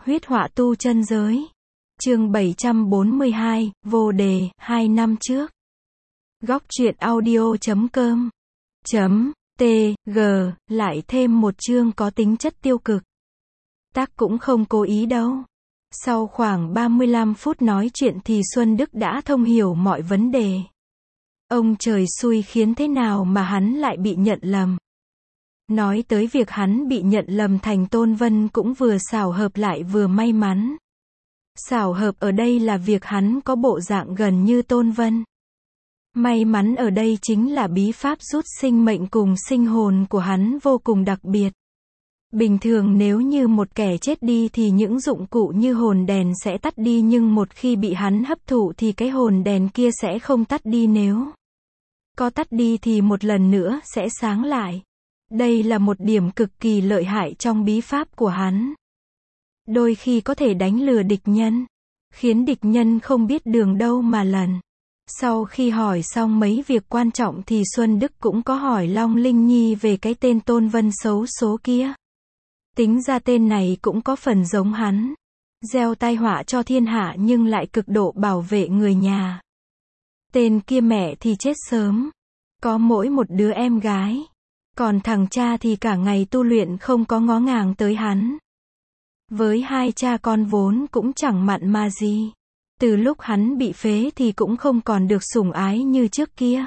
Huyết họa tu chân giới. Chương 742, vô đề, 2 năm trước. Góc truyện audio.com .tg, lại thêm một chương có tính chất tiêu cực. Tác cũng không cố ý đâu. Sau khoảng 35 phút nói chuyện thì Xuân Đức đã thông hiểu mọi vấn đề. Ông trời xui khiến thế nào mà hắn lại bị nhận lầm. Nói tới việc hắn bị nhận lầm thành Tôn Vân cũng vừa xảo hợp lại vừa may mắn. Xảo hợp ở đây là việc hắn có bộ dạng gần như Tôn Vân. May mắn ở đây chính là bí pháp rút sinh mệnh cùng sinh hồn của hắn vô cùng đặc biệt. Bình thường nếu như một kẻ chết đi thì những dụng cụ như hồn đèn sẽ tắt đi, nhưng một khi bị hắn hấp thụ thì cái hồn đèn kia sẽ không tắt đi, nếu có tắt đi thì một lần nữa sẽ sáng lại. Đây là một điểm cực kỳ lợi hại trong bí pháp của hắn. Đôi khi có thể đánh lừa địch nhân, khiến địch nhân không biết đường đâu mà lần. Sau khi hỏi xong mấy việc quan trọng thì Xuân Đức cũng có hỏi Long Linh Nhi về cái tên Tôn Vân xấu số kia. Tính ra tên này cũng có phần giống hắn. Gieo tai họa cho thiên hạ nhưng lại cực độ bảo vệ người nhà. Tên kia mẹ thì chết sớm. Có mỗi một đứa em gái. Còn thằng cha thì cả ngày tu luyện không có ngó ngàng tới hắn. Với hai cha con vốn cũng chẳng mặn mà gì. Từ lúc hắn bị phế thì cũng không còn được sủng ái như trước kia.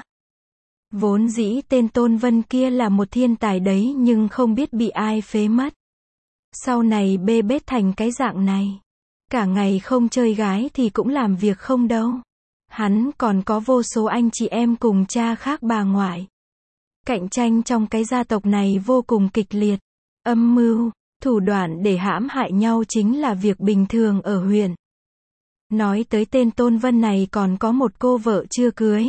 Vốn dĩ tên Tôn Vân kia là một thiên tài đấy nhưng không biết bị ai phế mất. Sau này bê bết thành cái dạng này. Cả ngày không chơi gái thì cũng làm việc không đâu. Hắn còn có vô số anh chị em cùng cha khác bà ngoại. Cạnh tranh trong cái gia tộc này vô cùng kịch liệt. Âm mưu, thủ đoạn để hãm hại nhau chính là việc bình thường ở huyện. Nói tới tên Tôn Vân này còn có một cô vợ chưa cưới.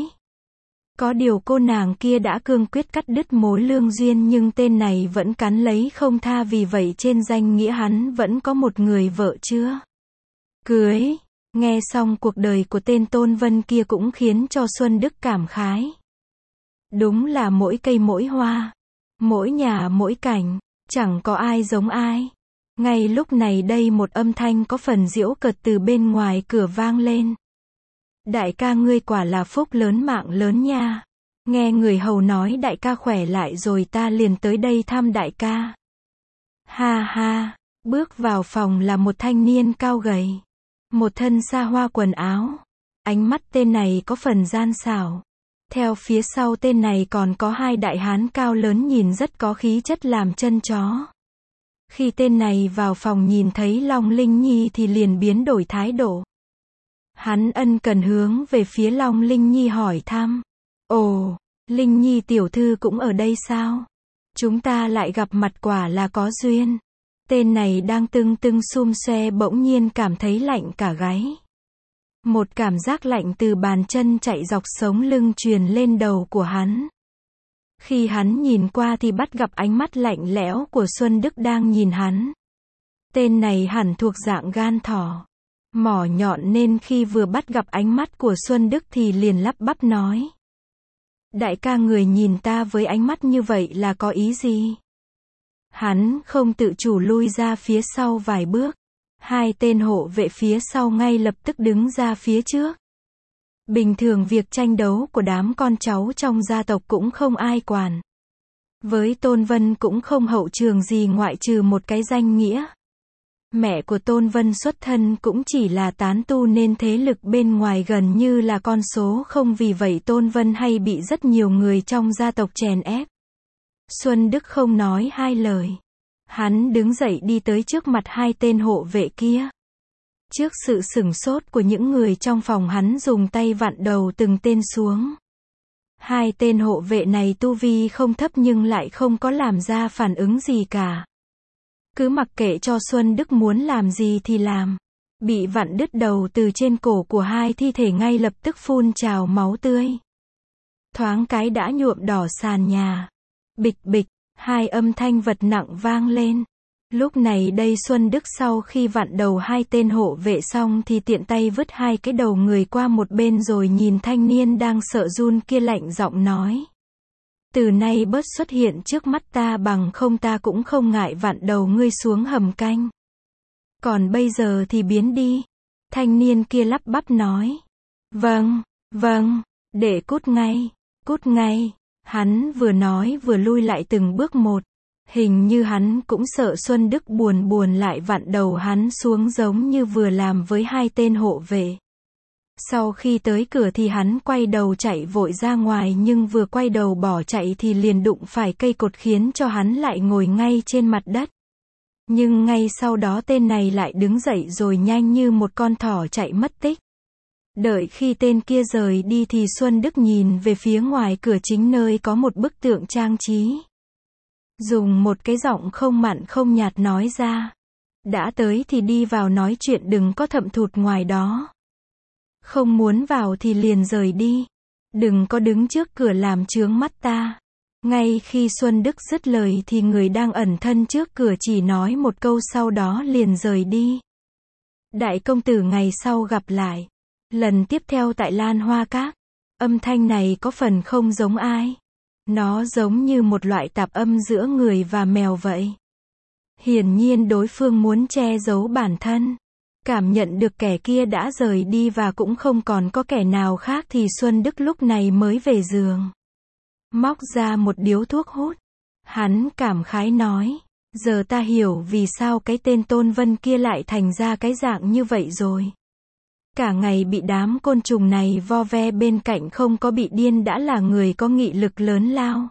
Có điều cô nàng kia đã cương quyết cắt đứt mối lương duyên nhưng tên này vẫn cắn lấy không tha, vì vậy trên danh nghĩa hắn vẫn có một người vợ chưa cưới. Nghe xong cuộc đời của tên Tôn Vân kia cũng khiến cho Xuân Đức cảm khái. Đúng là mỗi cây mỗi hoa, mỗi nhà mỗi cảnh, chẳng có ai giống ai. Ngay lúc này đây một âm thanh có phần giễu cợt từ bên ngoài cửa vang lên. Đại ca ngươi quả là phúc lớn mạng lớn nha. Nghe người hầu nói đại ca khỏe lại rồi ta liền tới đây thăm đại ca. Ha ha, bước vào phòng là một thanh niên cao gầy. Một thân xa hoa quần áo. Ánh mắt tên này có phần gian xảo. Theo phía sau tên này còn có hai đại hán cao lớn nhìn rất có khí chất làm chân chó. Khi tên này vào phòng nhìn thấy Long Linh Nhi thì liền biến đổi thái độ. Hắn ân cần hướng về phía Long Linh Nhi hỏi thăm. Ồ, Linh Nhi tiểu thư cũng ở đây sao? Chúng ta lại gặp mặt quả là có duyên. Tên này đang tưng tưng xum xoe bỗng nhiên cảm thấy lạnh cả gáy. Một cảm giác lạnh từ bàn chân chạy dọc sống lưng truyền lên đầu của hắn. Khi hắn nhìn qua thì bắt gặp ánh mắt lạnh lẽo của Xuân Đức đang nhìn hắn. Tên này hẳn thuộc dạng gan thỏ, mỏ nhọn nên khi vừa bắt gặp ánh mắt của Xuân Đức thì liền lắp bắp nói. Đại ca người nhìn ta với ánh mắt như vậy là có ý gì? Hắn không tự chủ lui ra phía sau vài bước. Hai tên hộ vệ phía sau ngay lập tức đứng ra phía trước. Bình thường việc tranh đấu của đám con cháu trong gia tộc cũng không ai quản. Với Tôn Vân cũng không hậu trường gì ngoại trừ một cái danh nghĩa. Mẹ của Tôn Vân xuất thân cũng chỉ là tán tu nên thế lực bên ngoài gần như là con số không, vì vậy Tôn Vân hay bị rất nhiều người trong gia tộc chèn ép. Xuân Đức không nói hai lời. Hắn đứng dậy đi tới trước mặt hai tên hộ vệ kia. Trước sự sửng sốt của những người trong phòng hắn dùng tay vặn đầu từng tên xuống. Hai tên hộ vệ này tu vi không thấp nhưng lại không có làm ra phản ứng gì cả. Cứ mặc kệ cho Xuân Đức muốn làm gì thì làm. Bị vặn đứt đầu từ trên cổ của hai thi thể ngay lập tức phun trào máu tươi. Thoáng cái đã nhuộm đỏ sàn nhà. Bịch bịch, hai âm thanh vật nặng vang lên. Lúc này đây Xuân Đức sau khi vặn đầu hai tên hộ vệ xong thì tiện tay vứt hai cái đầu người qua một bên rồi nhìn thanh niên đang sợ run kia lạnh giọng nói. Từ nay bớt xuất hiện trước mắt ta, bằng không ta cũng không ngại vặn đầu ngươi xuống hầm canh. Còn bây giờ thì biến đi. Thanh niên kia lắp bắp nói. Vâng, đệ cút ngay, cút ngay. Hắn vừa nói vừa lui lại từng bước một. Hình như hắn cũng sợ Xuân Đức buồn lại vặn đầu hắn xuống giống như vừa làm với hai tên hộ vệ. Sau khi tới cửa thì hắn quay đầu chạy vội ra ngoài, nhưng vừa quay đầu bỏ chạy thì liền đụng phải cây cột khiến cho hắn lại ngồi ngay trên mặt đất. Nhưng ngay sau đó tên này lại đứng dậy rồi nhanh như một con thỏ chạy mất tích. Đợi khi tên kia rời đi thì Xuân Đức nhìn về phía ngoài cửa chính nơi có một bức tượng trang trí. Dùng một cái giọng không mặn không nhạt nói ra. Đã tới thì đi vào nói chuyện, đừng có thậm thụt ngoài đó. Không muốn vào thì liền rời đi. Đừng có đứng trước cửa làm chướng mắt ta. Ngay khi Xuân Đức dứt lời thì người đang ẩn thân trước cửa chỉ nói một câu sau đó liền rời đi. Đại công tử ngày sau gặp lại. Lần tiếp theo tại Lan Hoa Các. Âm thanh này có phần không giống ai. Nó giống như một loại tạp âm giữa người và mèo vậy. Hiển nhiên đối phương muốn che giấu bản thân. Cảm nhận được kẻ kia đã rời đi và cũng không còn có kẻ nào khác thì Xuân Đức lúc này mới về giường. Móc ra một điếu thuốc hút. Hắn cảm khái nói. Giờ ta hiểu vì sao cái tên Tôn Vân kia lại thành ra cái dạng như vậy rồi. Cả ngày bị đám côn trùng này vo ve bên cạnh không có bị điên đã là người có nghị lực lớn lao.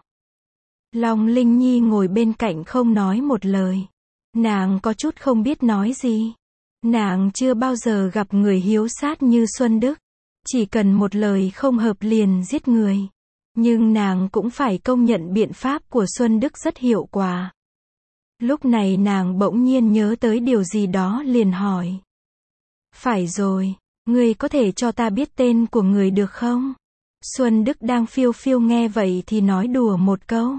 Long Linh Nhi ngồi bên cạnh không nói một lời. Nàng có chút không biết nói gì. Nàng chưa bao giờ gặp người hiếu sát như Xuân Đức. Chỉ cần một lời không hợp liền giết người. Nhưng nàng cũng phải công nhận biện pháp của Xuân Đức rất hiệu quả. Lúc này nàng bỗng nhiên nhớ tới điều gì đó liền hỏi. Phải rồi, ngươi có thể cho ta biết tên của người được không? Xuân Đức đang phiêu phiêu nghe vậy thì nói đùa một câu.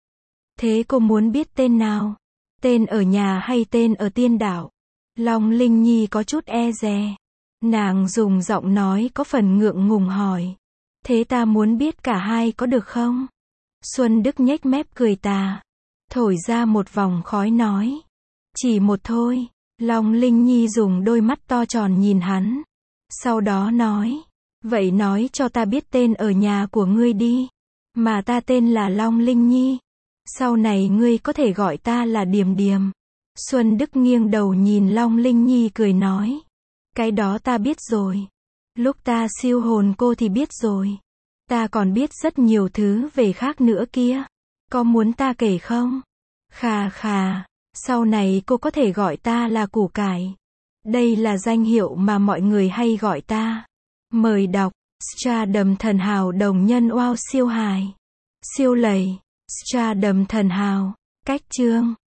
Thế cô muốn biết tên nào? Tên ở nhà hay tên ở tiên đảo? Long Linh Nhi có chút e dè. Nàng dùng giọng nói có phần ngượng ngùng hỏi. Thế ta muốn biết cả hai có được không? Xuân Đức nhếch mép cười tà. Thổi ra một vòng khói nói. Chỉ một thôi. Long Linh Nhi dùng đôi mắt to tròn nhìn hắn. Sau đó nói. Vậy nói cho ta biết tên ở nhà của ngươi đi. Mà ta tên là Long Linh Nhi. Sau này ngươi có thể gọi ta là Điềm Điềm. Xuân Đức nghiêng đầu nhìn Long Linh Nhi cười nói. Cái đó ta biết rồi. Lúc ta siêu hồn cô thì biết rồi. Ta còn biết rất nhiều thứ về khác nữa kia. Có muốn ta kể không? Khà khà. Sau này cô có thể gọi ta là Củ Cải. Đây là danh hiệu mà mọi người hay gọi ta. Mời đọc. Stardom thần hào đồng nhân wow siêu hài. Siêu lầy. Stardom thần hào. Cách chương.